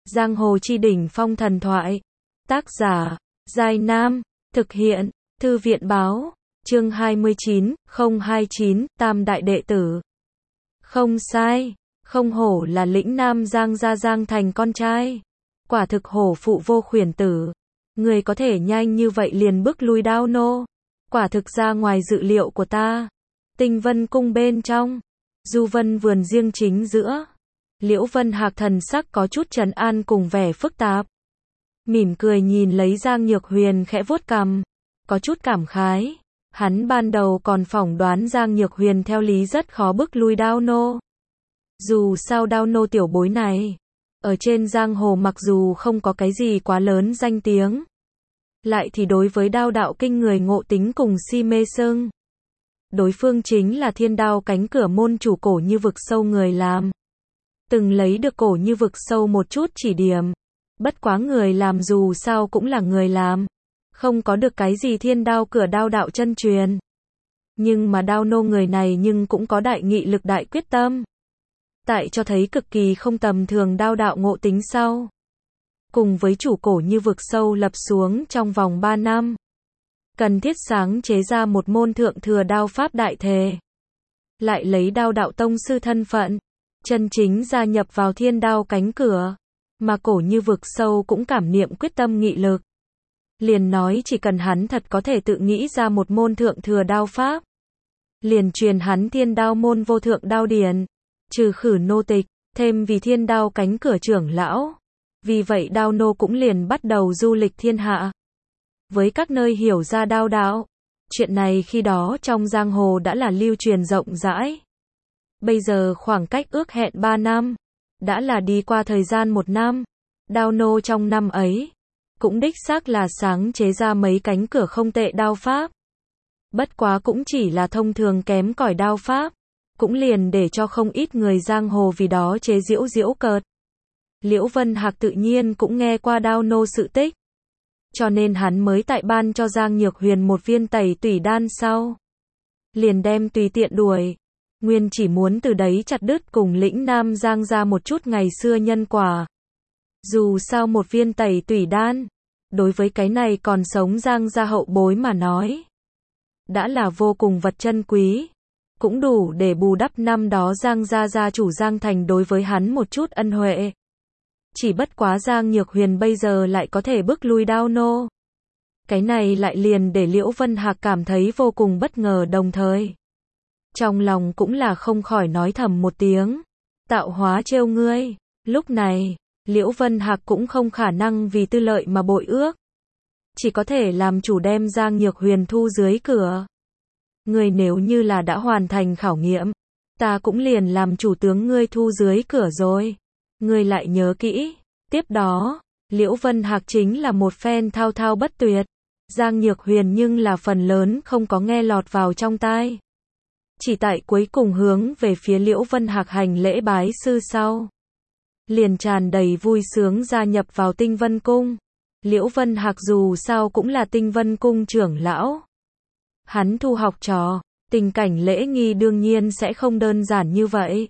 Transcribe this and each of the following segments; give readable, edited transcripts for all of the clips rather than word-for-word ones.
Giang hồ chi đỉnh phong thần thoại. Tác giả, Giai Nam. Thực hiện, Thư viện báo. Chương 29, 029, Tam đại đệ tử. Không sai, không hổ là lĩnh Nam Giang gia Giang Thành con trai. Quả thực hổ phụ vô khuyển tử. Người có thể nhanh như vậy liền bức lui Đao Nô. Quả thực ra ngoài dự liệu của ta. Tinh Vân cung bên trong, Du Vân vườn riêng chính giữa. Liễu Vân Hạc thần sắc có chút trấn an cùng vẻ phức tạp. Mỉm cười nhìn lấy Giang Nhược Huyền khẽ vuốt cằm, có chút cảm khái. Hắn ban đầu còn phỏng đoán Giang Nhược Huyền theo lý rất khó bức lui Đao Nô. Dù sao Đao Nô tiểu bối này, ở trên giang hồ mặc dù không có cái gì quá lớn danh tiếng, lại thì đối với đao đạo kinh người ngộ tính cùng si mê sưng. Đối phương chính là Thiên Đao cánh cửa môn chủ Cổ Như Vực Sâu người làm. Từng lấy được Cổ Như Vực Sâu một chút chỉ điểm. Bất quá người làm dù sao cũng là người làm. Không có được cái gì Thiên Đao cửa đao đạo chân truyền. Nhưng mà Đao Nô người này nhưng cũng có đại nghị lực đại quyết tâm. Tại cho thấy cực kỳ không tầm thường đao đạo ngộ tính sau. Cùng với chủ Cổ Như Vực Sâu lập xuống trong vòng 3 năm. Cần thiết sáng chế ra một môn thượng thừa đao pháp đại thể. Lại lấy đao đạo tông sư thân phận, chân chính gia nhập vào Thiên Đao cánh cửa. Mà Cổ Như Vực Sâu cũng cảm niệm quyết tâm nghị lực. Liền nói chỉ cần hắn thật có thể tự nghĩ ra một môn thượng thừa đao pháp. Liền truyền hắn Thiên Đao môn vô thượng đao điển. Trừ khử nô tịch, thêm vì Thiên Đao cánh cửa trưởng lão. Vì vậy Đao Nô cũng liền bắt đầu du lịch thiên hạ. Với các nơi hiểu ra đao đạo. Chuyện này khi đó trong giang hồ đã là lưu truyền rộng rãi. Bây giờ khoảng cách ước hẹn 3 năm. Đã là đi qua thời gian 1 năm. Đao Nô trong năm ấy. Cũng đích xác là sáng chế ra mấy cánh cửa không tệ đao pháp. Bất quá cũng chỉ là thông thường kém cỏi đao pháp. Cũng liền để cho không ít người giang hồ vì đó chế giễu giễu cợt. Liễu Vân Hạc tự nhiên cũng nghe qua Đao Nô sự tích. Cho nên hắn mới tại ban cho Giang Nhược Huyền một viên tẩy tủy đan sau. Liền đem tùy tiện đuổi. Nguyên chỉ muốn từ đấy chặt đứt cùng lĩnh Nam Giang ra một chút ngày xưa nhân quả. Dù sao một viên tẩy tủy đan, đối với cái này còn sống Giang gia hậu bối mà nói. Đã là vô cùng vật chân quý. Cũng đủ để bù đắp năm đó Giang gia gia chủ Giang Thành đối với hắn một chút ân huệ. Chỉ bất quá Giang Nhược Huyền bây giờ lại có thể bức lui Đao Nô. Cái này lại liền để Liễu Vân Hạc cảm thấy vô cùng bất ngờ đồng thời. Trong lòng cũng là không khỏi nói thầm một tiếng. Tạo hóa trêu ngươi. Lúc này, Liễu Vân Hạc cũng không khả năng vì tư lợi mà bội ước. Chỉ có thể làm chủ đem Giang Nhược Huyền thu dưới cửa. Ngươi nếu như là đã hoàn thành khảo nghiệm, ta cũng liền làm chủ tướng ngươi thu dưới cửa rồi. Ngươi lại nhớ kỹ. Tiếp đó, Liễu Vân Hạc chính là một phen thao thao bất tuyệt. Giang Nhược Huyền nhưng là phần lớn không có nghe lọt vào trong tai. Chỉ tại cuối cùng hướng về phía Liễu Vân Hạc hành lễ bái sư sau. Liền tràn đầy vui sướng gia nhập vào Tinh Vân cung. Liễu Vân Hạc dù sao cũng là Tinh Vân cung trưởng lão. Hắn thu học trò, tình cảnh lễ nghi đương nhiên sẽ không đơn giản như vậy.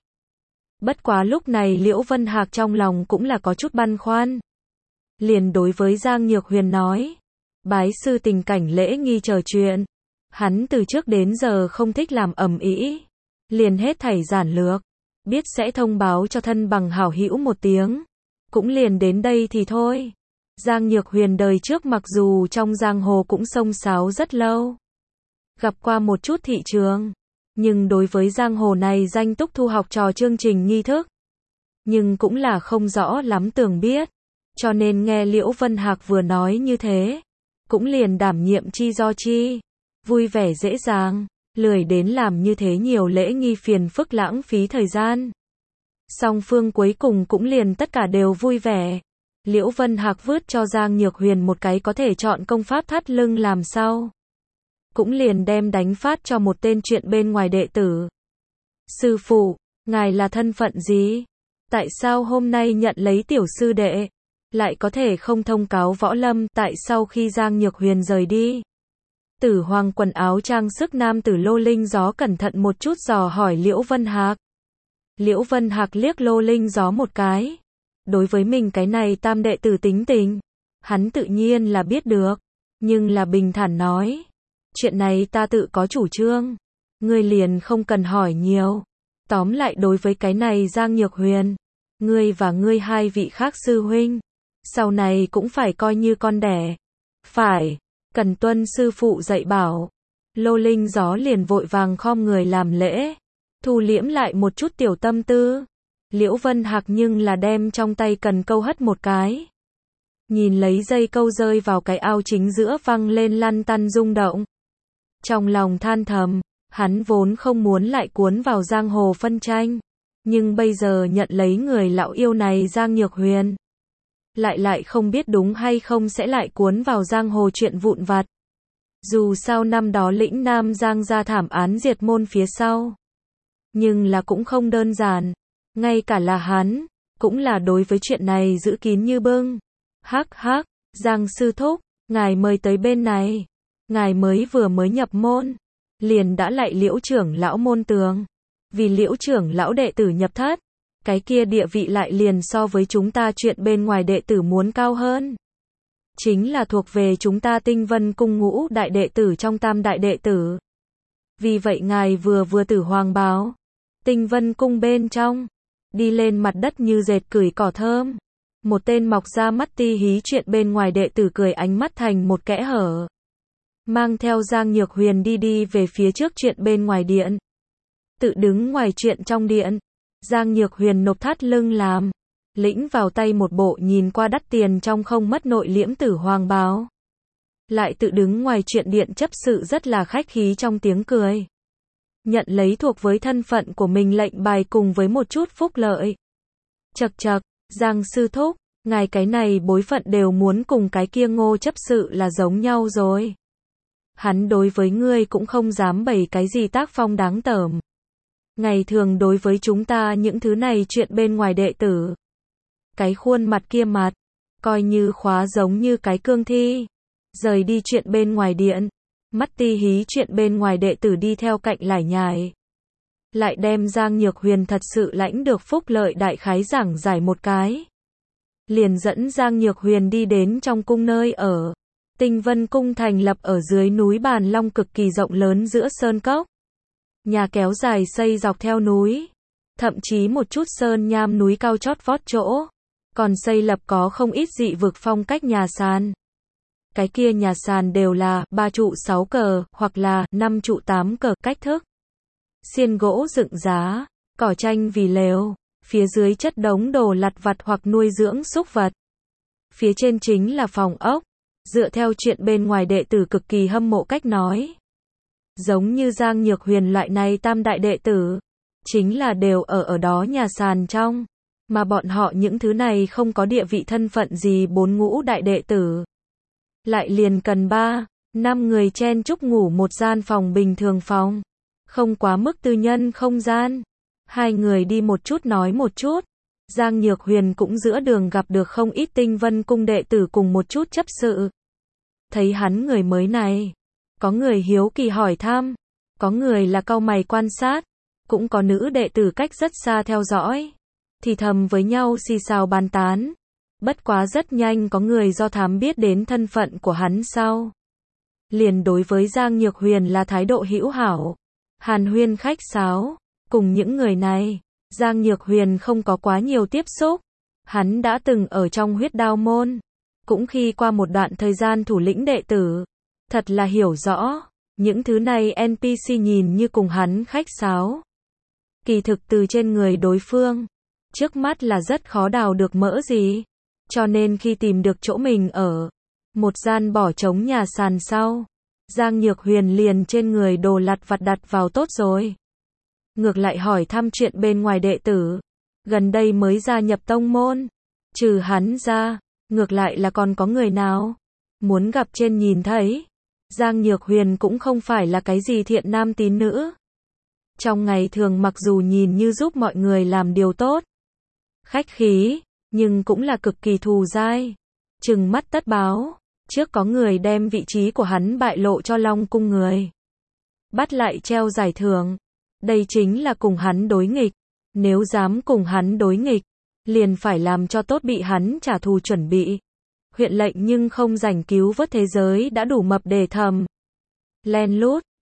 Bất quá lúc này Liễu Vân Hạc trong lòng cũng là có chút băn khoăn. Liền đối với Giang Nhược Huyền nói. Bái sư tình cảnh lễ nghi chờ chuyện. Hắn từ trước đến giờ không thích làm ầm ĩ. Liền hết thảy giản lược. Biết sẽ thông báo cho thân bằng hảo hữu một tiếng. Cũng liền đến đây thì thôi. Giang Nhược Huyền đời trước mặc dù trong giang hồ cũng xông xáo rất lâu. Gặp qua một chút thị trường. Nhưng đối với giang hồ này danh túc thu học trò chương trình nghi thức. Nhưng cũng là không rõ lắm tường biết. Cho nên nghe Liễu Vân Hạc vừa nói như thế. Cũng liền đảm nhiệm chi do chi. Vui vẻ dễ dàng. Lười đến làm như thế nhiều lễ nghi phiền phức lãng phí thời gian. Song phương cuối cùng cũng liền tất cả đều vui vẻ. Liễu Vân Hạc vứt cho Giang Nhược Huyền một cái có thể chọn công pháp thắt lưng làm sau. Cũng liền đem đánh phát cho một tên chuyện bên ngoài đệ tử. Sư phụ, ngài là thân phận gì? Tại sao hôm nay nhận lấy tiểu sư đệ? Lại có thể không thông cáo võ lâm tại sau khi Giang Nhược Huyền rời đi? Tử Hoàng quần áo trang sức nam tử Lô Linh Gió cẩn thận một chút dò hỏi Liễu Vân Hạc. Liễu Vân Hạc liếc Lô Linh Gió một cái. đối với mình cái này tam đệ tử tính tình, hắn tự nhiên là biết được, nhưng là bình thản nói, chuyện này ta tự có chủ trương, ngươi liền không cần hỏi nhiều. Tóm lại đối với cái này Giang Nhược Huyền, ngươi và ngươi hai vị khác sư huynh, sau này cũng phải coi như con đẻ. Phải, cần tuân sư phụ dạy bảo. Lô Linh Gió liền vội vàng khom người làm lễ, thu liễm lại một chút tiểu tâm tư. Liễu Vân Hạc nhưng là đem trong tay cần câu hất một cái. Nhìn lấy dây câu rơi vào cái ao chính giữa văng lên lăn tăn rung động. Trong lòng than thầm, hắn vốn không muốn lại cuốn vào giang hồ phân tranh, nhưng bây giờ nhận lấy người lão yêu này Giang Nhược Huyền, lại không biết đúng hay không sẽ lại cuốn vào giang hồ chuyện vụn vặt. Dù sao năm đó lĩnh Nam Giang ra thảm án diệt môn phía sau, nhưng là cũng không đơn giản, ngay cả là hắn, cũng là đối với chuyện này giữ kín như bưng. Hắc hắc, Giang sư thúc, ngài mời tới bên này, ngài vừa mới nhập môn, liền đã lại Liễu trưởng lão môn tường, vì Liễu trưởng lão đệ tử nhập thất, cái kia địa vị lại liền so với chúng ta chuyện bên ngoài đệ tử muốn cao hơn. Chính là thuộc về chúng ta Tinh Vân cung ngũ đại đệ tử trong tam đại đệ tử. Vì vậy ngài vừa tử hoàng báo, Tinh Vân cung bên trong, đi lên mặt đất như dệt cửi cỏ thơm. Một tên mọc ra mắt ti hí chuyện bên ngoài đệ tử cười ánh mắt thành một kẽ hở. Mang theo Giang Nhược Huyền đi về phía trước chuyện bên ngoài điện. Tự đứng ngoài chuyện trong điện, Giang Nhược Huyền nộp thắt lưng làm, lĩnh vào tay một bộ nhìn qua đắt tiền trong không mất nội liễm tử hoàng báo. Lại tự đứng ngoài chuyện điện chấp sự rất là khách khí trong tiếng cười. Nhận lấy thuộc với thân phận của mình lệnh bài cùng với một chút phúc lợi. Chậc chậc, Giang sư thúc, ngài cái này bối phận đều muốn cùng cái kia Ngô chấp sự là giống nhau rồi. Hắn đối với ngươi cũng không dám bày cái gì tác phong đáng tởm. Ngày thường đối với chúng ta những thứ này chuyện bên ngoài đệ tử, cái khuôn mặt kia mặt, coi như khóa giống như cái cương thi. Rời đi chuyện bên ngoài điện, mắt ti hí chuyện bên ngoài đệ tử đi theo cạnh lải nhải. Lại đem Giang Nhược Huyền thật sự lãnh được phúc lợi đại khái giảng giải một cái. Liền dẫn Giang Nhược Huyền đi đến trong cung nơi ở. Tinh Vân cung thành lập ở dưới núi Bàn Long cực kỳ rộng lớn giữa sơn cốc. Nhà kéo dài xây dọc theo núi. Thậm chí một chút sơn nham núi cao chót vót chỗ. Còn xây lập có không ít dị vực phong cách nhà sàn. Cái kia nhà sàn đều là 3 trụ 6 cờ, hoặc là 5 trụ 8 cờ cách thức. Xiên gỗ dựng giá, cỏ tranh vì lều, phía dưới chất đống đồ lặt vặt hoặc nuôi dưỡng súc vật. Phía trên chính là phòng ốc, dựa theo chuyện bên ngoài đệ tử cực kỳ hâm mộ cách nói. Giống như Giang Nhược Huyền loại này tam đại đệ tử, chính là đều ở đó nhà sàn trong, mà bọn họ những thứ này không có địa vị thân phận gì bốn ngũ đại đệ tử. Lại liền cần 3, 5 người chen chúc ngủ một gian phòng bình thường phòng. Không quá mức tư nhân không gian. Hai người đi một chút nói một chút. Giang Nhược Huyền cũng giữa đường gặp được không ít Tinh Vân cung đệ tử cùng một chút chấp sự. Thấy hắn người mới này, có người hiếu kỳ hỏi thăm, có người là cau mày quan sát, cũng có nữ đệ tử cách rất xa theo dõi, thì thầm với nhau xì xào bàn tán. Bất quá rất nhanh có người do thám biết đến thân phận của hắn sau. Liền đối với Giang Nhược Huyền là thái độ hữu hảo. Hàn huyên khách sáo, cùng những người này, Giang Nhược Huyền không có quá nhiều tiếp xúc. Hắn đã từng ở trong Huyết Đao môn, cũng khi qua một đoạn thời gian thủ lĩnh đệ tử, thật là hiểu rõ, những thứ này NPC nhìn như cùng hắn khách sáo. Kỳ thực từ trên người đối phương, trước mắt là rất khó đào được mỡ gì, cho nên khi tìm được chỗ mình ở, một gian bỏ trống nhà sàn sau, Giang Nhược Huyền liền trên người đồ lặt vặt đặt vào tốt rồi. Ngược lại hỏi thăm chuyện bên ngoài đệ tử, gần đây mới gia nhập tông môn, trừ hắn ra, ngược lại là còn có người nào muốn gặp trên nhìn thấy. Giang Nhược Huyền cũng không phải là cái gì thiện nam tín nữ. Trong ngày thường mặc dù nhìn như giúp mọi người làm điều tốt, khách khí, nhưng cũng là cực kỳ thù dai, trừng mắt tất báo. Trước có người đem vị trí của hắn bại lộ cho Long cung người, bắt lại treo giải thưởng. Đây chính là cùng hắn đối nghịch. Nếu dám cùng hắn đối nghịch, liền phải làm cho tốt bị hắn trả thù chuẩn bị. Huyện lệnh nhưng không rảnh cứu vớt thế giới đã đủ mập để thầm. Len lút,